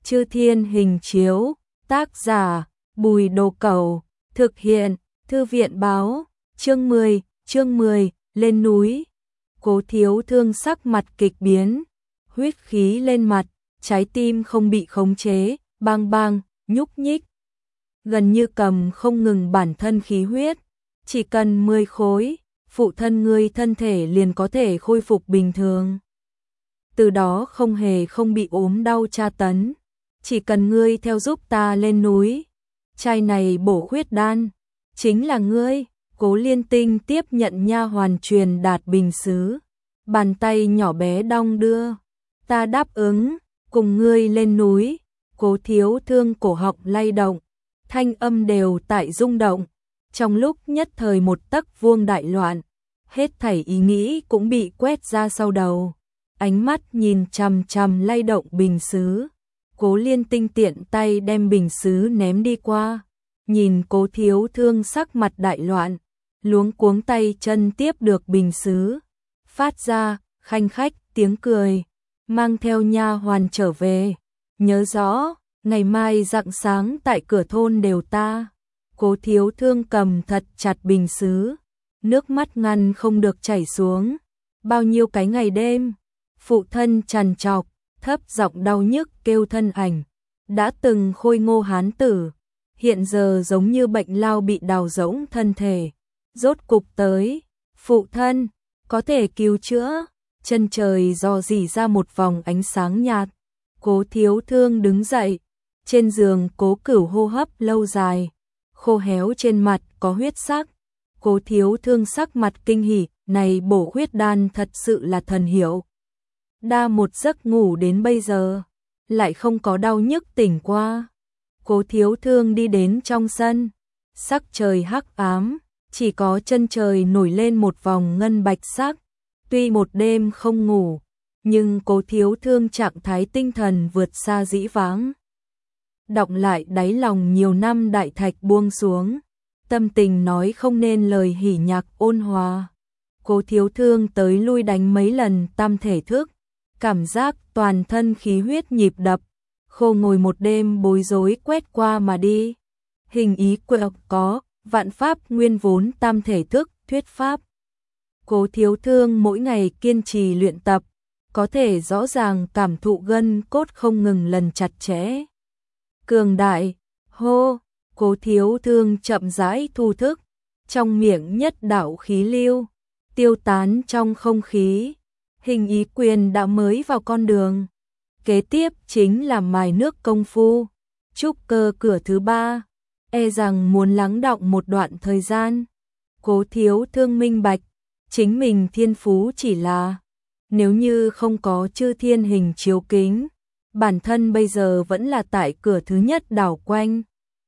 Chư Thiên Hình Chiếu, tác giả Bùi Đồ Cẩu, thực hiện Thư viện Báo, chương 10, lên núi. Cố Thiếu Thương sắc mặt kịch biến, huyết khí lên mặt, trái tim không bị khống chế, bang bang, nhúc nhích. Gần như cầm không ngừng bản thân khí huyết, chỉ cần 10 khối, phụ thân ngươi thân thể liền có thể khôi phục bình thường. Từ đó không bị ốm đau tra tấn, chỉ cần ngươi theo giúp ta lên núi. Chai này bổ huyết đan, chính là ngươi. Cố Liên Tinh tiếp nhận nha hoàn truyền đạt bình sứ, bàn tay nhỏ bé đong đưa. Ta đáp ứng, cùng ngươi lên núi. Cố Thiếu Thương cổ họng lay động, thanh âm đều tại rung động. Trong lúc nhất thời một tấc vuông đại loạn, hết thảy ý nghĩ cũng bị quét ra sau đầu. Ánh mắt nhìn chằm chằm lay động bình sứ. Cố Liên Tinh tiện tay đem bình sứ ném đi qua. Nhìn Cố Thiếu Thương sắc mặt đại loạn, luống cuống tay chân tiếp được bình sứ, phát ra khanh khách tiếng cười, mang theo nha hoàn trở về. Nhớ rõ, ngày mai rạng sáng tại cửa thôn đều ta. Cố Thiếu Thương cầm thật chặt bình sứ, nước mắt ngăn không được chảy xuống. Bao nhiêu cái ngày đêm, phụ thân trằn trọc, thấp giọng đau nhức kêu thân ảnh, đã từng khôi ngô hán tử, hiện giờ giống như bệnh lao bị đào rỗng thân thể. Rốt cục tới, phụ thân, có thể cứu chữa. Chân trời rò rỉ ra một vòng ánh sáng nhạt. Cố Thiếu Thương đứng dậy, trên giường Cố Cửu hô hấp lâu dài, khô héo trên mặt có huyết sắc. Cố Thiếu Thương sắc mặt kinh hỉ, này bổ huyết đan thật sự là thần hiệu. Đa một giấc ngủ đến bây giờ, lại không có đau nhức tỉnh qua. Cố Thiếu Thương đi đến trong sân, sắc trời hắc ám, chỉ có chân trời nổi lên một vòng ngân bạch sắc. Tuy một đêm không ngủ, nhưng Cố Thiếu Thương trạng thái tinh thần vượt xa dĩ vãng. Đọng lại đáy lòng nhiều năm đại thạch buông xuống, tâm tình nói không nên lời hỉ nhạc ôn hòa. Cố Thiếu Thương tới lui đánh mấy lần tam thể thức, cảm giác toàn thân khí huyết nhịp đập, khô ngồi một đêm bối rối quét qua mà đi. Hình ý quẹo có, vạn pháp nguyên vốn tam thể thức, thuyết pháp. Cố Thiếu Thương mỗi ngày kiên trì luyện tập, có thể rõ ràng cảm thụ gân cốt không ngừng lần chặt chẽ. Cường đại, hô, Cố Thiếu Thương chậm rãi thu thức, trong miệng nhất đạo khí lưu, tiêu tán trong không khí. Hình ý quyền đã mới vào con đường. Kế tiếp chính là mài nước công phu, trúc cơ cửa thứ 3, e rằng muốn lắng đọng một đoạn thời gian. Cố Thiếu Thương minh bạch, chính mình thiên phú chỉ là, nếu như không có Chư Thiên Hình Chiếu kính, bản thân bây giờ vẫn là tại cửa thứ nhất đảo quanh.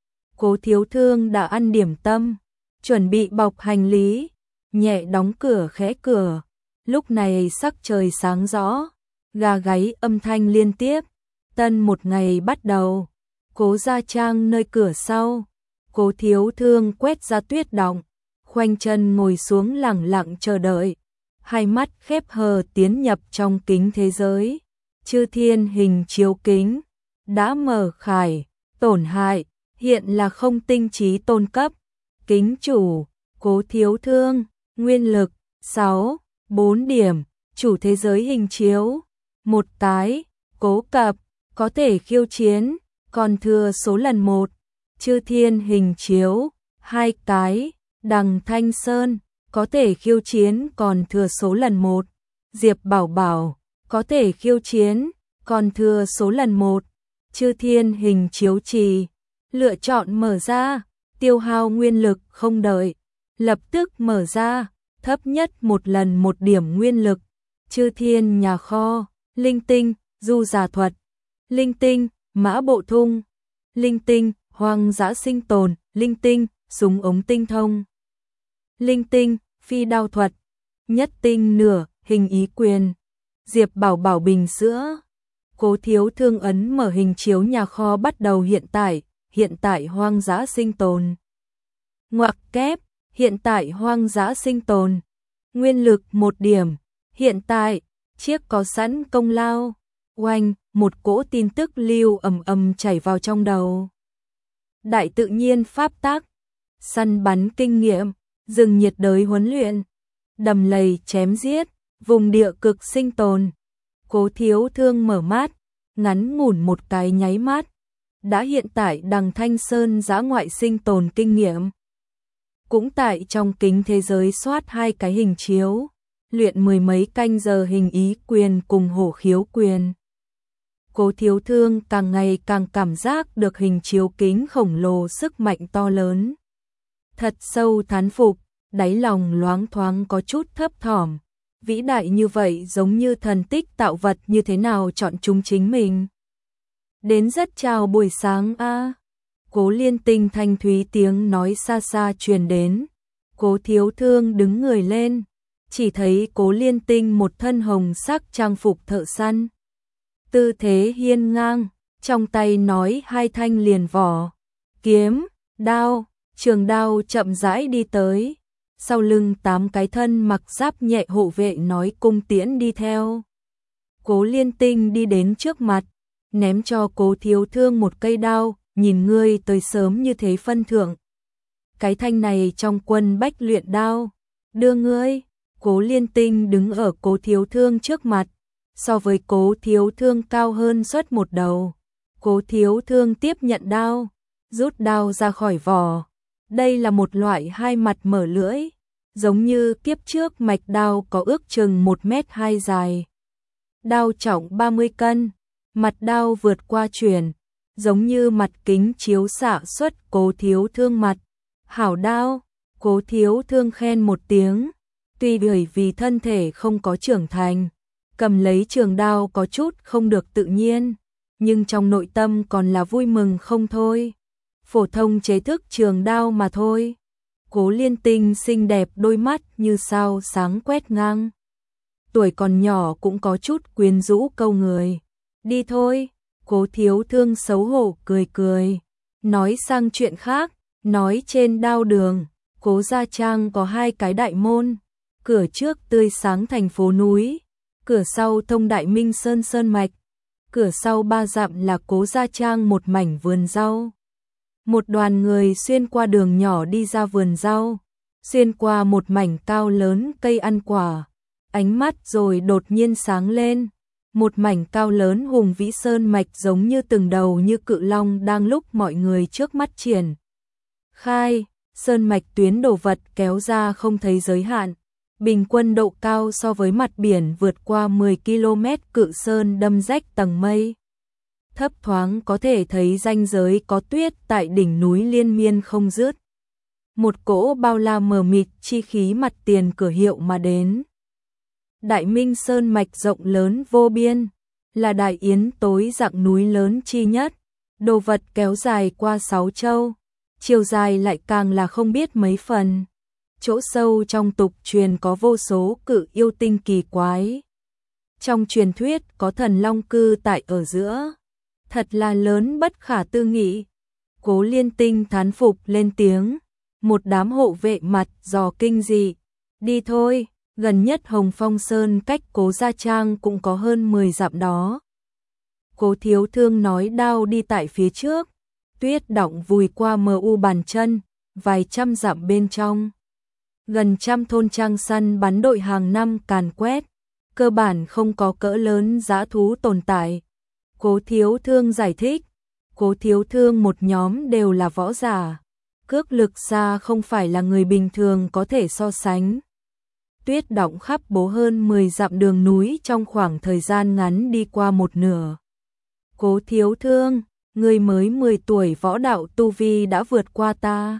Cố Thiếu Thương đã ăn điểm tâm, chuẩn bị bọc hành lý, nhẹ đóng cửa khẽ cửa. Lúc này sắc trời sáng rõ, gà gáy âm thanh liên tiếp, tân một ngày bắt đầu. Cố gia trang nơi cửa sau, Cố Thiếu Thương quét ra tuyết đọng, khoanh chân ngồi xuống lặng lặng chờ đợi, hai mắt khép hờ tiến nhập trong kính thế giới. Chư Thiên Hình Chiếu kính đã mở khải, tổn hại, hiện là không tinh trí tôn cấp. Kính chủ, Cố Thiếu Thương, nguyên lực 4 điểm, chủ thế giới hình chiếu 1 cái, cố cập, có thể khiêu chiến, còn thừa số lần 1. Chư Thiên Hình Chiếu 2 cái, Đằng Thanh Sơn, có thể khiêu chiến, còn thừa số lần 1. Diệp Bảo Bảo, có thể khiêu chiến, còn thừa số lần 1. Chư Thiên Hình Chiếu trì, lựa chọn mở ra, tiêu hao nguyên lực không đợi, lập tức mở ra, thấp nhất một lần 1 điểm nguyên lực. Chư Thiên Nhà Kho, linh tinh, du giả thuật, linh tinh, mã bộ thung, linh tinh, hoang dã sinh tồn, linh tinh, súng ống tinh thông, linh tinh, phi đao thuật, nhất tinh nửa, hình ý quyền, Diệp Bảo Bảo bình sữa. Cố Thiếu Thương ấn mở hình chiếu nhà kho bắt đầu hiện tại hoang dã sinh tồn. Ngoặc kép, hiện tại hoang dã sinh tồn. Nguyên lực 1 điểm, hiện tại, chiếc có sẵn công lao. Oanh, một cỗ tin tức lưu ầm ầm chảy vào trong đầu. Đại tự nhiên pháp tắc, săn bắn kinh nghiệm, rừng nhiệt đới huấn luyện, đầm lầy chém giết, vùng địa cực sinh tồn. Cố Thiếu Thương mở mắt, ngắn ngủn một cái nháy mắt, đã hiện tại đằng Thanh Sơn dã ngoại sinh tồn kinh nghiệm. Cũng tại trong kính thế giới soát 2 cái hình chiếu, luyện 10 mấy canh giờ hình ý quyền cùng hổ khiếu quyền. Cố Thiếu Thương càng ngày càng cảm giác được hình chiếu kính khổng lồ sức mạnh to lớn. Thật sâu thán phục, đáy lòng loáng thoáng có chút thấp thỏm. Vĩ đại như vậy giống như thần tích tạo vật như thế nào chọn chúng chính mình. Đến rất chào buổi sáng a. Cố Liên Tinh thanh thúy tiếng nói xa xa truyền đến. Cố Thiếu Thương đứng người lên, chỉ thấy Cố Liên Tinh một thân hồng sắc trang phục thợ săn. Tư thế hiên ngang, trong tay nói 2 thanh liền vỏ, kiếm, đao, trường đao chậm rãi đi tới. Sau lưng 8 cái thân mặc giáp nhẹ hộ vệ nói cung tiễn đi theo. Cố Liên Tinh đi đến trước mặt, ném cho Cố Thiếu Thương một cây đao, nhìn ngươi tới sớm như thế phân thưởng. Cái thanh này trong quân bách luyện đao, đưa ngươi. Cố Liên Tinh đứng ở Cố Thiếu Thương trước mặt, so với Cố Thiếu Thương cao hơn suốt một đầu. Cố Thiếu Thương tiếp nhận đao, rút đao ra khỏi vỏ. Đây là một loại 2 mặt mở lưỡi, giống như kiếp trước mạch đao có ước chừng 1,2 m dài. Đao trọng 30 cân, mặt đao vượt qua chuyển, giống như mặt kính chiếu xạ xuất Cố Thiếu Thương mặt. Hảo đao, Cố Thiếu Thương khen một tiếng, tuy bởi vì thân thể không có trưởng thành, cầm lấy trường đao có chút không được tự nhiên, nhưng trong nội tâm còn là vui mừng không thôi. Phổ thông chế thức trường đao mà thôi. Cố Liên Tinh xinh đẹp đôi mắt như sao sáng quét ngang. Tuổi còn nhỏ cũng có chút quyến rũ câu người. Đi thôi, Cố Thiếu Thương xấu hổ cười cười. Nói sang chuyện khác, nói trên đao đường, Cố Gia Trang có 2 cái đại môn. Cửa trước tươi sáng thành phố núi, cửa sau thông đại minh sơn mạch. Cửa sau 3 dặm là Cố Gia Trang một mảnh vườn rau. Một đoàn người xuyên qua đường nhỏ đi ra vườn rau, xuyên qua một mảnh cao lớn cây ăn quả. Ánh mắt rồi đột nhiên sáng lên, một mảnh cao lớn hùng vĩ sơn mạch giống như từng đầu như cự long đang lúc mọi người trước mắt triển khai. Sơn mạch tuyến đồ vật kéo ra không thấy giới hạn, bình quân độ cao so với mặt biển vượt qua 10 km, cự sơn đâm rách tầng mây. Thấp thoáng có thể thấy ranh giới có tuyết tại đỉnh núi liên miên không dứt. Một cỗ bao la mờ mịt chi khí mặt tiền cửa hiệu mà đến. Đại Minh Sơn mạch rộng lớn vô biên, là đại yến tối dạng núi lớn chi nhất, đồ vật kéo dài qua 6 châu, chiều dài lại càng là không biết mấy phần. Chỗ sâu trong tục truyền có vô số cự yêu tinh kỳ quái. Trong truyền thuyết có thần long cư tại ở giữa. Thật là lớn bất khả tư nghị. Cố Liên Tinh thán phục lên tiếng. Một đám hộ vệ mặt dò kinh dị. Đi thôi, gần nhất Hồng Phong Sơn cách Cố Gia Trang cũng có hơn 10 dặm đó. Cố Thiếu Thương nói đao đi tại phía trước. Tuyết đọng vùi qua mờ u bàn chân, vài trăm dặm bên trong. Gần 100 thôn trang săn bắn đội hàng năm càn quét. Cơ bản không có cỡ lớn dã thú tồn tại. Cố Thiếu Thương giải thích, Cố Thiếu Thương một nhóm đều là võ giả, cước lực xa không phải là người bình thường có thể so sánh. Tuyết đọng khắp bố hơn 10 dặm đường núi trong khoảng thời gian ngắn đi qua một nửa. Cố Thiếu Thương, người mới 10 tuổi võ đạo tu vi đã vượt qua ta.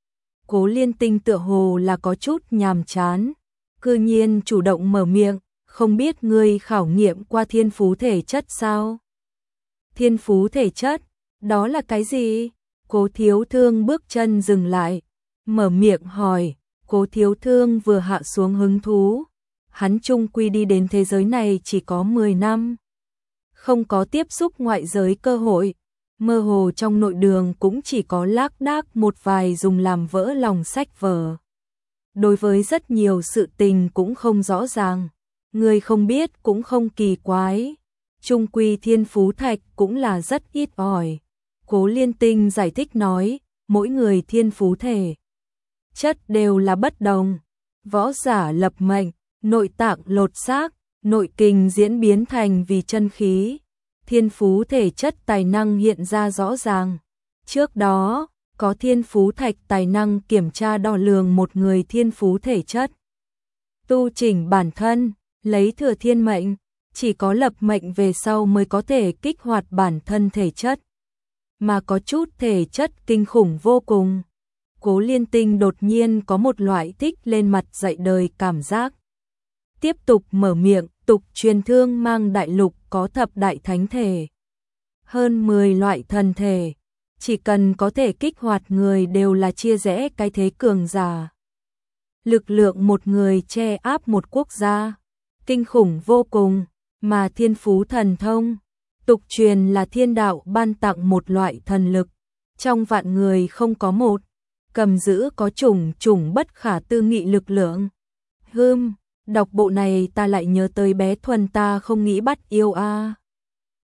Cố Liên Tinh tựa hồ là có chút nhàm chán, cư nhiên chủ động mở miệng, không biết ngươi khảo nghiệm qua thiên phú thể chất sao? Thiên phú thể chất, đó là cái gì? Cố Thiếu Thương bước chân dừng lại, mở miệng hỏi. Cố Thiếu Thương vừa hạ xuống hứng thú, hắn chung quy đi đến thế giới này chỉ có 10 năm, không có tiếp xúc ngoại giới cơ hội, mơ hồ trong nội đường cũng chỉ có lác đác một vài dùng làm vỡ lòng sách vở. Đối với rất nhiều sự tình cũng không rõ ràng, người không biết cũng không kỳ quái. trung quy thiên phú thạch cũng là rất ít ỏi. Cố Liên Tinh giải thích nói, mỗi người thiên phú thể chất đều là bất đồng. Võ giả lập mệnh, nội tạng lột xác, nội kinh diễn biến thành vì chân khí. Thiên phú thể chất tài năng hiện ra rõ ràng. Trước đó, có thiên phú thạch tài năng kiểm tra đo lường một người thiên phú thể chất. Tu chỉnh bản thân, lấy thừa thiên mệnh, chỉ có lập mệnh về sau mới có thể kích hoạt bản thân thể chất. Mà có chút thể chất kinh khủng vô cùng. Cố Liên Tinh đột nhiên có một loại thích lên mặt dạy đời cảm giác. Tiếp tục mở miệng, tục truyền Thương Mang đại lục có thập đại thánh thể. Hơn 10 loại thần thể. Chỉ cần có thể kích hoạt người đều là chia rẽ cái thế cường giả. Lực lượng một người che áp một quốc gia. Kinh khủng vô cùng, mà thiên phú thần thông. Tục truyền là thiên đạo ban tặng một loại thần lực. Trong vạn người không có một. Cầm giữ có chủng bất khả tư nghị lực lượng. Đọc bộ này ta lại nhớ tới bé Thuần ta không nghĩ bắt yêu a.